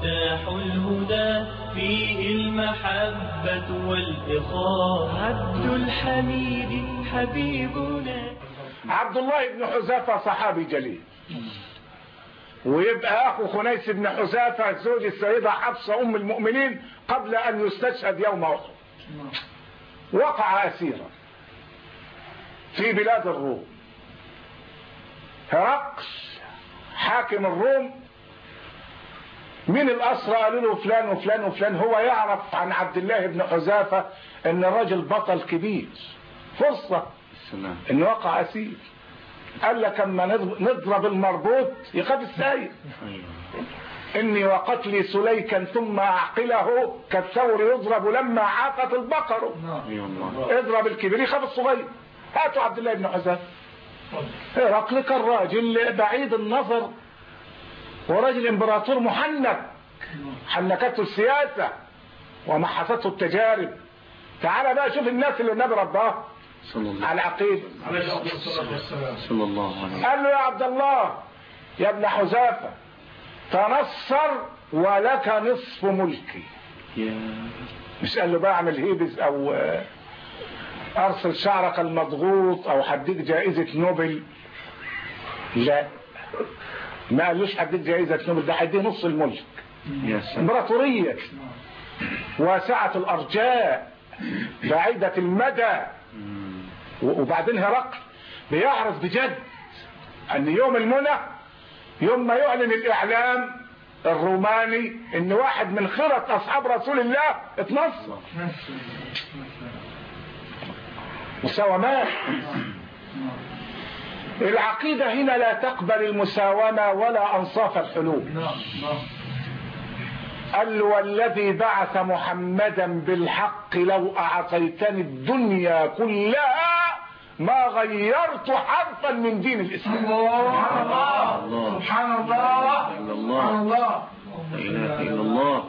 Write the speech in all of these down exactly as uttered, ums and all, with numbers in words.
مفتاح الهدى فيه المحبة والإخاء. عبد الحميد حبيبنا. عبد الله بن حذافة صحابي جليل، ويبقى أخو خنيس بن حذافة زوج السيدة حفصة أم المؤمنين قبل أن يستشهد يوم أحد. وقع أسيرا في بلاد الروم. هرقل حاكم الروم من الأسرى قالوا له فلان وفلان وفلان. هو يعرف عن عبد الله بن حذافة ان الرجل بطل كبير، فرصة ان وقع أسير. قال لك اما نضرب المربوط يخاف السايق. اني وقتلي سليكا ثم اعقله كالثور يضرب لما عاقت البقر. اضرب الكبير يخاف الصغير. هاتوا عبد الله بن حذافة. هرقل كان راجل بعيد النظر ورجل امبراطور محنك، حنكته السياسة ومحصته التجارب. تعال بقى شوف الناس اللي النبي رباه على عقيده صلى الله عليه وسلم. قال له يا عبد الله يا ابن حذافة تنصر ولك نصف ملكي. مش قال له بقى اعمل هيبز او ارسل شعرك المضغوط او هديك جائزة نوبل. لا، ما قالوش هديك جائزة نوبل، ده هيديه نص الملك. امبراطورية واسعة الارجاء بعيدة المدى. وبعدين هرقل بيعرف بجد ان يوم المنى يوم ما يعلن الاعلام الروماني ان واحد من خيرة اصحاب رسول الله اتنصر. مساومات. العقيدة هنا لا تقبل المساومة ولا انصاف الحلول. قال له والذي بعث محمدا بالحق لو اعطيتني الدنيا كلها ما غيرت حرفا من دين الاسلام. الله سبحان الله سبحان الله لا اله الا الله.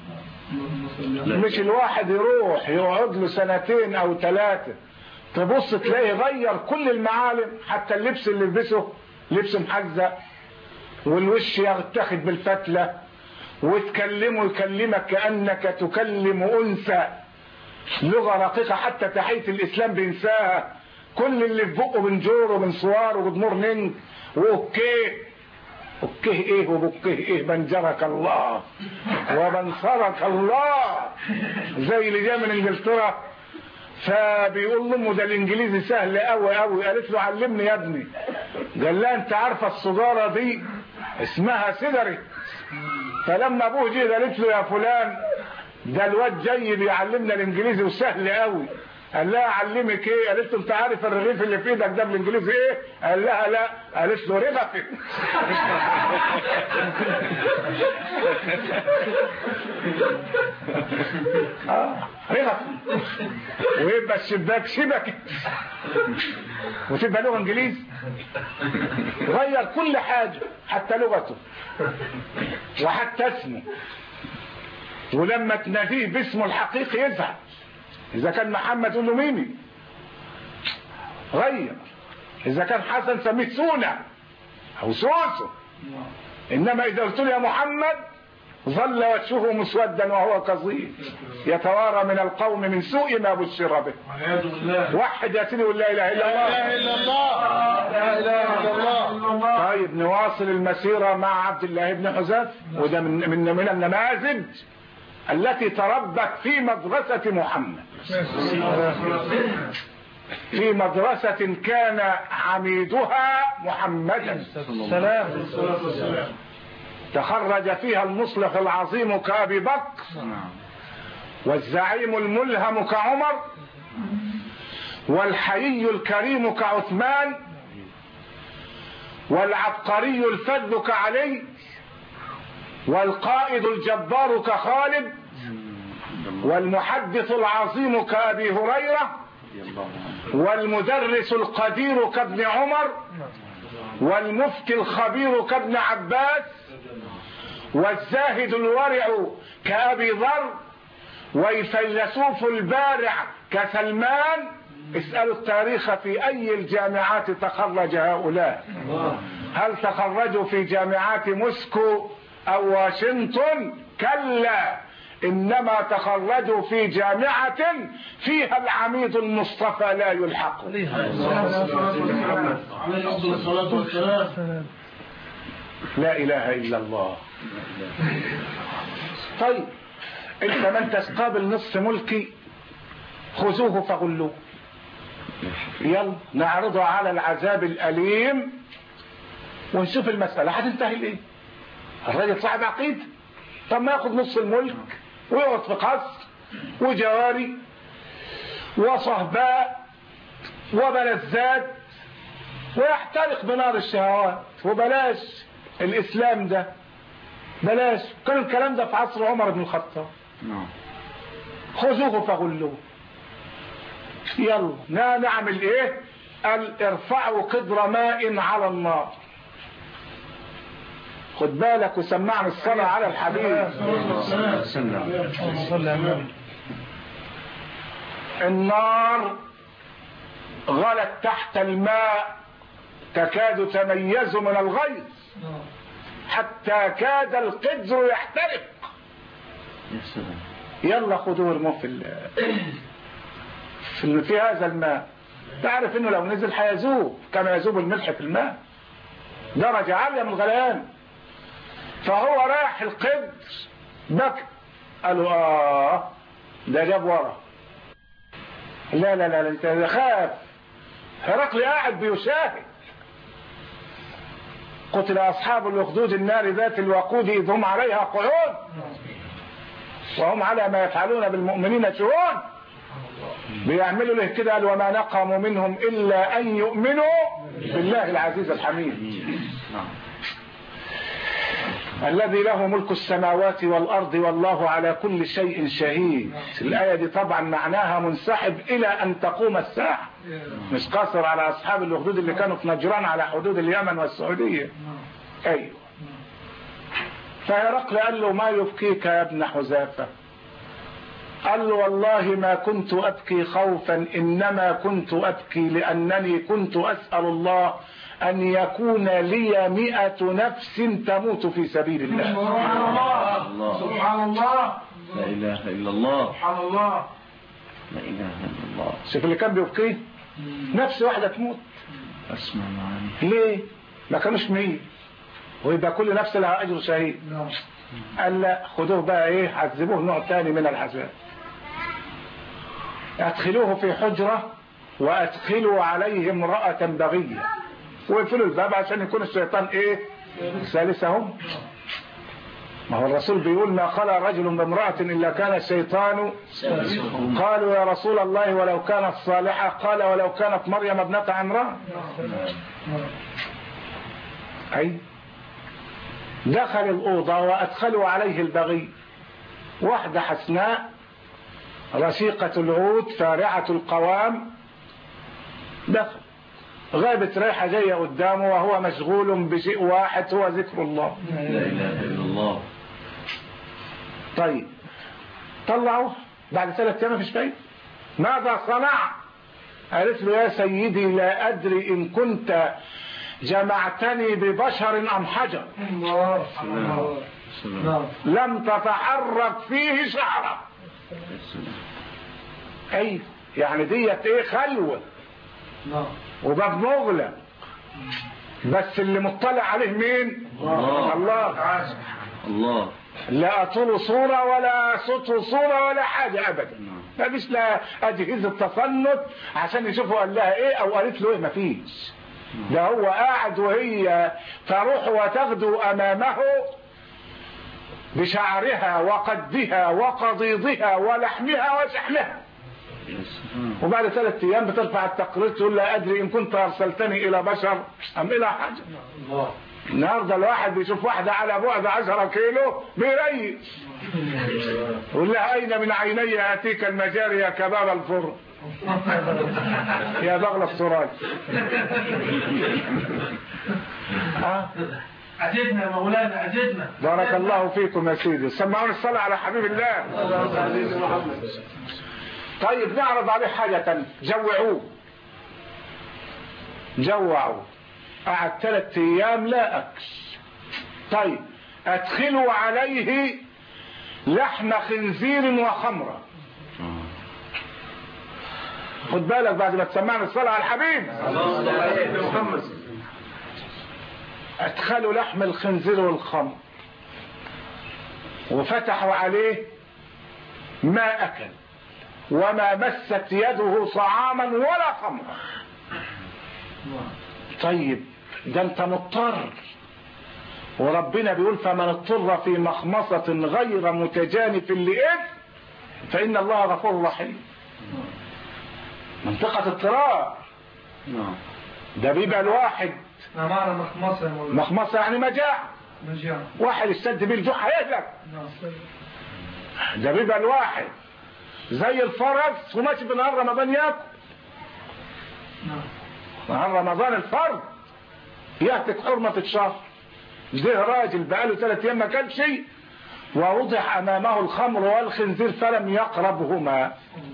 مش الواحد يروح يقعد له سنتين او ثلاثة تبص تلاقيه غير كل المعالم، حتى اللبس اللي لبسه لبس محزق والوش يتاخد بالفتلة وتكلمه يكلمك كأنك تكلم أنثى، لغة رقيقة، حتى تحية الإسلام بينساها. كل اللي في بقه بنجور وبنصوار وبدمور ننج وأوكيه. أوكيه إيه وبوكيه إيه؟ بنجرك الله وبنصرك الله. زي اللي جاء من إنجلترا فبيقول لأمه ده الإنجليزي سهل أوي أوي. قالت له علمني يا ابني. قال لها أنت عارفة السجارة دي اسمها سيجاريت. فلما ابوه جه قالت له يا فلان ده الواد جاي بيعلمنا الانجليزي وسهل قوي. قال لها اعلمك ايه؟ قالت له انت عارف الرغيف اللي في ايدك ده بالانجليزي ايه؟ قال لها لا. قالت له رغفي. اه رغفي. ويبقى الشباك شبكه وتبقى لغه انجليزي. غير كل حاجه حتى لغته وحتى اسمه. ولما تناديه باسمه الحقيقي يزعل. اذا كان محمد تقول له ميمي. غير. اذا كان حسن سميه سونا او سوسو. انما اذا قلت له يا محمد ظل وجهه مسودا وهو كظيم يتوارى من القوم من سوء ما بشر به. وحد يا سيدي ولا اله الا الله. لا اله الا الله. لا اله الا الله. طيب نواصل المسيرة مع عبد الله بن حذافة. وده من من من النماذج التي تربت في مدرسة محمد، في مدرسة كان عميدها محمدا سلام. تخرج فيها المصلح العظيم كأبي بكر، والزعيم الملهم كعمر، والحيي الكريم كعثمان، والعبقري الفذ كعلي، والقائد الجبار كخالد، والمحدث العظيم كأبي هريرة، والمدرس القدير كابن عمر، والمفتي الخبير كابن عباس، والزاهد الورع كأبي ذر، والفيلسوف البارع كسلمان. اسألوا التاريخ في أي الجامعات تخرج هؤلاء. هل تخرجوا في جامعات موسكو او واشنطن، كلا انما تخرجوا في جامعة فيها العميد المصطفى لا يلحق. لا اله الا الله. طيب انت من تستقابل نصف ملكي خذوه فغلوه، يلا نعرضه على العذاب الأليم ونشوف المسألة هتنتهي ليه. الراجل صاحب عقيد، طب ما ياخد نص الملك ويقعد في قصر وجواري وصهباء وبلذات ويحترق بنار الشهوات، وبلاش الإسلام ده، بلاش. كان الكلام ده في عصر عمر بن الخطاب. خذوه فغلوه، يلا نعمل ايه؟ قال ارفعوا قدر ماء على النار. خد بالك وسمعنا الصلاة على الحبيب. النار غلت تحت الماء تكاد تميز من الغيظ حتى كاد القدر يحترق. يلا خذوه ارموه في في في هذا الماء. تعرف انه لو نزل هيذوب كما يذوب الملح في الماء، درجة عالية من الغليان. فهو رايح القدر بكى، قالوا اه ده جاب ورا. لا لا لا انت خاف. هرقل قاعد بيشاهد. قتل اصحاب الاخدود النار ذات الوقود اذ هم عليها قعود وهم على ما يفعلون بالمؤمنين شهود. بيعملوا له كده، قال وما نقموا منهم الا ان يؤمنوا بالله العزيز الحميد الذي له ملك السماوات والارض والله على كل شيء شهيد. الايه دي طبعا معناها منسحب الى ان تقوم الساعه، مش قاصر على اصحاب الاخدود اللي كانوا في نجران على حدود اليمن والسعوديه. ايوه. فهرقل قال له ما يبكيك يا ابن حذافه؟ قال له والله ما كنت أبكي خوفا، إنما كنت أبكي لأنني كنت أسأل الله أن يكون لي مئة نفس تموت في سبيل الله. سبحان الله سبحان الله لا إله إلا الله سبحان الله لا إله إلا الله. شوف اللي كان بيبكيه نفس واحدة تموت. أسمع معاني. ليه؟ ما كانوش مية ويبقى كل نفس لها أجر شهيد. قال لا خدوه بقى إيه، عذبوه نوع تاني من العذاب. ادخلوه في حجرة وادخلوا عليه امرأة بغية ويقفلوا الباب عشان يكون الشيطان ايه ثالثهم. ما هو الرسول بيقول ما خلى رجل بامرأة الا كان الشيطان. قالوا يا رسول الله ولو كانت صالحة؟ قال ولو كانت مريم ابنة عمران. اي دخل الأوضة وادخلوا عليه البغي، واحدة حسناء رشيقة العود فارعة القوام، دخل غابت ريحة جاية قدامه وهو مشغول بشيء واحد هو ذكر الله. لا إله إلا الله. طيب طلعوه بعد ثلاث أيام مفيش فايدة. ماذا صنع؟ قالت له يا سيدي لا أدري إن كنت جمعتني ببشر أم حجر. لم تتحرك فيه شعرة. اي يعني ديت ايه خلوة وباب مغلق، بس اللي مطلع عليه مين؟ الله الله, الله. لا اطول صورة ولا صوت صورة ولا حاجة ابدا. ما فيش لا اجهزة تصنت عشان يشوفوا قال لها ايه او قالت له ايه، ما فيش. ده هو قاعد وهي تروح وتغدو امامه بشعرها وقدها وقضيضها ولحمها وشحمها. وبعد ثلاث ايام بترفع التقرير تقول لا ادري ان كنت ارسلتني الى بشر ام الى حاجه. النهارده الواحد بيشوف واحده على بعد عشرة كيلو بيريش يقول لها اين من عيني اتيك المجاري يا كباب الفرن يا بغل السراج. اه عجبنا يا مولانا عجبنا. بارك الله فيكم يا سيدي. سمعون الصلاة على حبيب الله. طيب نعرض عليه حاجة تانية. جوعوه جوعوا قعد ثلاث ايام لا اكل. طيب ادخلوا عليه لحم خنزير وخمرة. خد بالك بعد ما تسمعنا الصلاة على الحبيب. ادخلوا لحم الخنزير والخمر وفتحوا عليه ما اكل وما مست يده طعاما ولا خمرا. طيب ده انت مضطر، وربنا بيقول فمن اضطر في مخمصة غير متجانف لإثم فإن الله غفور رحيم. منطقة اضطرار. ده بيبقى الواحد ما معنى مخمصة؟ مخمصة يعني مجاعة. مجاعة. واحد يستد بيه الجوع هيهلك. ده بيبقى الواحد زي الفرس وماشي بنهار رمضان ياكل. نهار رمضان الفرد يهتك حرمة الشهر. ده راجل بقاله ثلاث ايام ما كان شيء ووضع امامه الخمر والخنزير فلم يقربهما.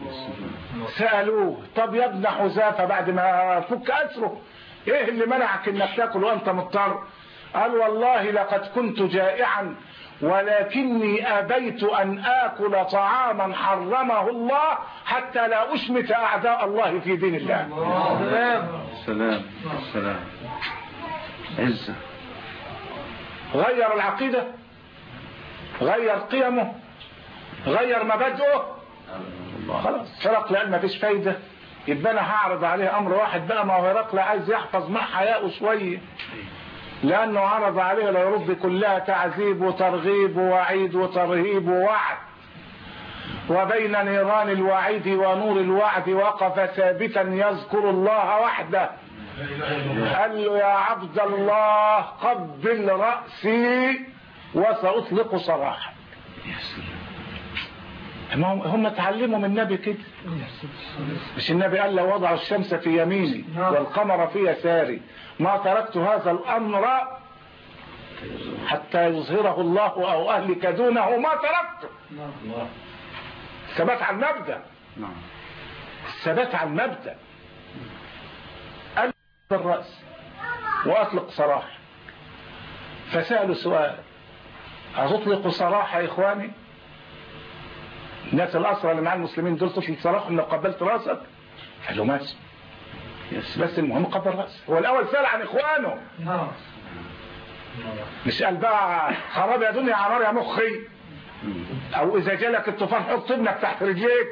سألوه طب يا ابن حذافة بعد ما فك اسره ايه اللي منعك انك تاكل وانت مضطر؟ قال والله لقد كنت جائعا ولكني ابيت ان اكل طعاما حرمه الله حتى لا اشمت اعداء الله في دين الله. سلام سلام عزة. غير العقيدة، غير قيمه، غير مبادئه، خلاص هرقل قال ما فيش فايدة، يبقى انا هعرض عليه امر واحد بقى. ما هو هرقل عايز يحفظ مع حياءه شوية، لانه عرض عليه لا يرد كلها تعذيب وترغيب ووعيد وترهيب ووعد، وبين نيران الوعيد ونور الوعد وقف ثابتا يذكر الله وحده. قال له يا عبد الله قبل رأسي وسأطلق سراحك. هم اتعلموا من النبي كده، مش النبي قال لو وضع الشمس في يميني والقمر في يساري ما تركت هذا الأمر حتى يظهره الله أو أهلك دونه ما تركته. ثبات على المبدأ، ثبات على المبدأ. الرأس وأطلق سراح. فسألوا سؤال أتطلق سراح يا إخواني؟ الناس الأسرى اللي مع المسلمين دول تطلق سراح لو قبلت رأسك؟ قال له ماشي بس المهم قبل رأسك. هو الأول سأل عن إخوانه، مش قال بقى خراب يا دنيا عمار يا مخي، أو إذا جالك الطوفان حط ابنك تحت رجليك،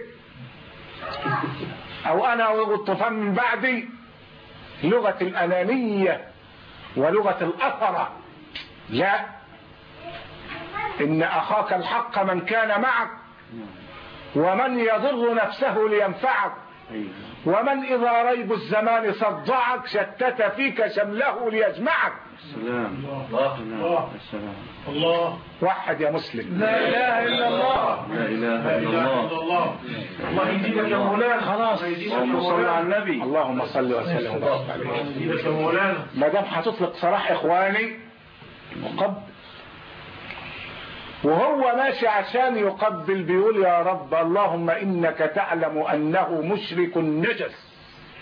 أو أنا والطوفان من بعدي. لغة الأنانية ولغة الأثرة. لا، إن أخاك الحق من كان معك ومن يضر نفسه لينفعك ومن إذا ريب الزمان صدعك شتت فيك شمله ليجمعك. السلام الله السلام الله. وحد يا مسلم لا إله إلا الله. لا إله إلا الله. الله يجيبك يا مولانا. خلاص اللهم صل على النبي. اللهم صل وسلم وبارك عليه. يجيبك يا مولانا. ما دام هتطلق سراح إخواني وقبل، وهو ماشي عشان يقبل بيقول يا رب اللهم إنك تعلم أنه مشرك نجس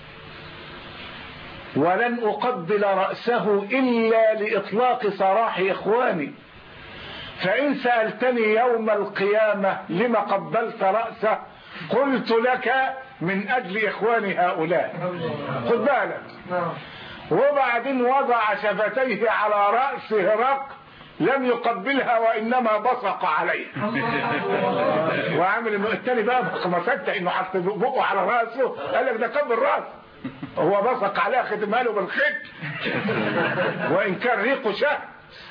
ولن أقبل رأسه إلا لإطلاق سراح إخواني، فإن سألتني يوم القيامة لما قبلت رأسه قلت لك من أجل إخواني هؤلاء. خد بالك. وبعدين وضع شفتيه على رأس هرقل لم يقبلها وإنما بصق عليها. وعامل انه التاني بقى ما صدق انه حط بقه على رأسه، قال لك ده قبل رأسه، هو بصق عليها ختمها له بالخيط وإن كان ريقه شهد.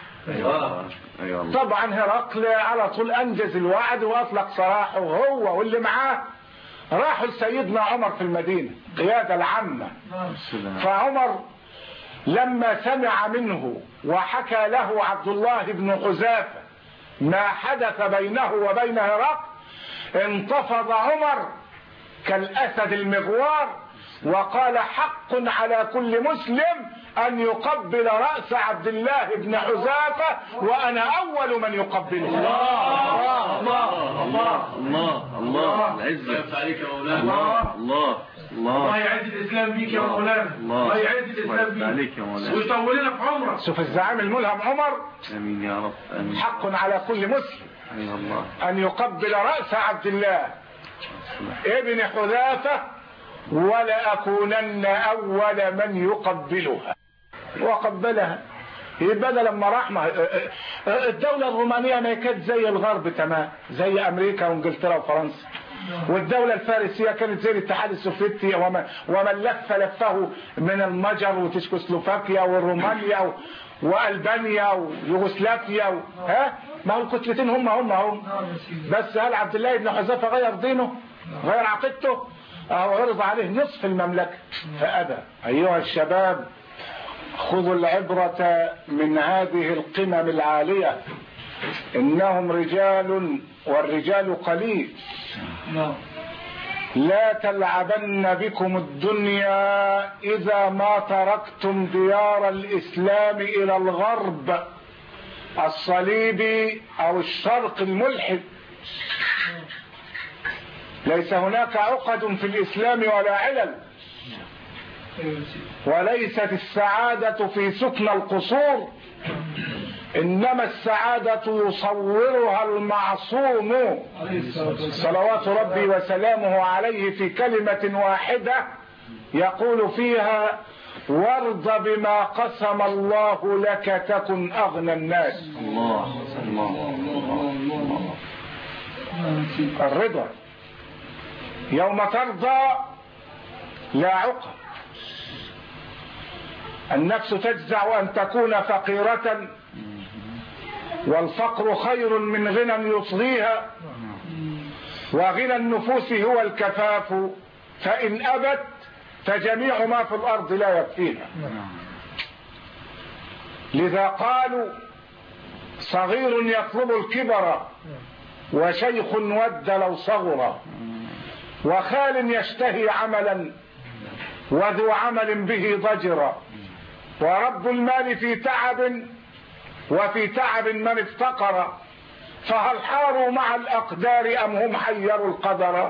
طبعا هرقل على طول أنجز الوعد وأطلق سراحه هو واللي معاه. راحوا لسيدنا عمر في المدينة قيادة العامة. فعمر لما سمع منه وحكى له عبد الله بن حذافة ما حدث بينه وبين هرقل انتفض عمر كالأسد المغوار وقال حق على كل مسلم أن يقبل رأس عبد الله بن حذافة وأنا أول من يقبله. الله الله الله الله الله العزة عليك يا مولانا. الله الله الله يعز الاسلام بيك يا مولانا. الله يعز الاسلام بيك عليك يا مولانا ويطول لنا في عمرك. شوف الزعيم الملهم عمر. امين يا رب. امين. حق على كل مسلم ايوه الله ان يقبل راس عبد الله ابن حذافه ولا اكونن اول من يقبلها. وقبلها. يبقى لما راح الدولة الرومانية ما كانت زي الغرب تمام، زي امريكا وانجلترا وفرنسا، والدولة الفارسية كانت زي الاتحاد السوفيتي ومن لف لفه من المجر وتشكوسلوفاكيا والرومانيا والبانيا ويوغوسلافيا، ها ما هو الكتلتين هم هم هم. بس هل عبد الله بن حذافة غير دينه؟ غير عقيدته؟ اهو عرض عليه نصف المملكة فأبى. ايها الشباب خذوا العبرة من هذه القمم العالية، انهم رجال والرجال قليل. لا تلعبن بكم الدنيا اذا ما تركتم ديار الاسلام الى الغرب الصليبي او الشرق الملحد. ليس هناك عقد في الاسلام ولا علل، وليست السعادة في سكن القصور، انما السعادة يصورها المعصوم صلوات ربي وسلامه عليه في كلمة واحدة يقول فيها: وارض بما قسم الله لك تكن اغنى الناس. الله الله. الرضا يوم ترضى لا عقد. النفس تجزع ان تكون فقيرة، والفقر خير من غنى يصغيها، وغنى النفوس هو الكفاف، فإن أبت فجميع ما في الأرض لا يكفيها. لذا قالوا: صغير يطلب الكبر، وشيخ ود لو صغر، وخال يشتهي عملا، وذو عمل به ضجر، ورب المال في تعب، وفي تعب من افتقر، فهل حاروا مع الأقدار أم هم حيروا القدر؟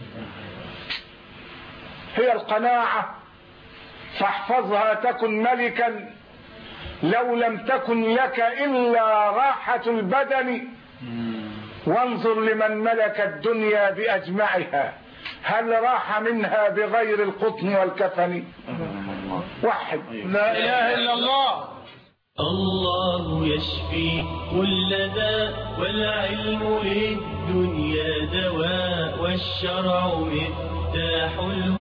هي القناعة فاحفظها تكن ملكا، لو لم تكن لك إلا راحة البدن، وانظر لمن ملك الدنيا بأجمعها، هل راح منها بغير القطن والكفن؟ وحد لا إله إلا الله. الله يشفي كل داء، والعلم للدنيا دواء، والشرع مفتاح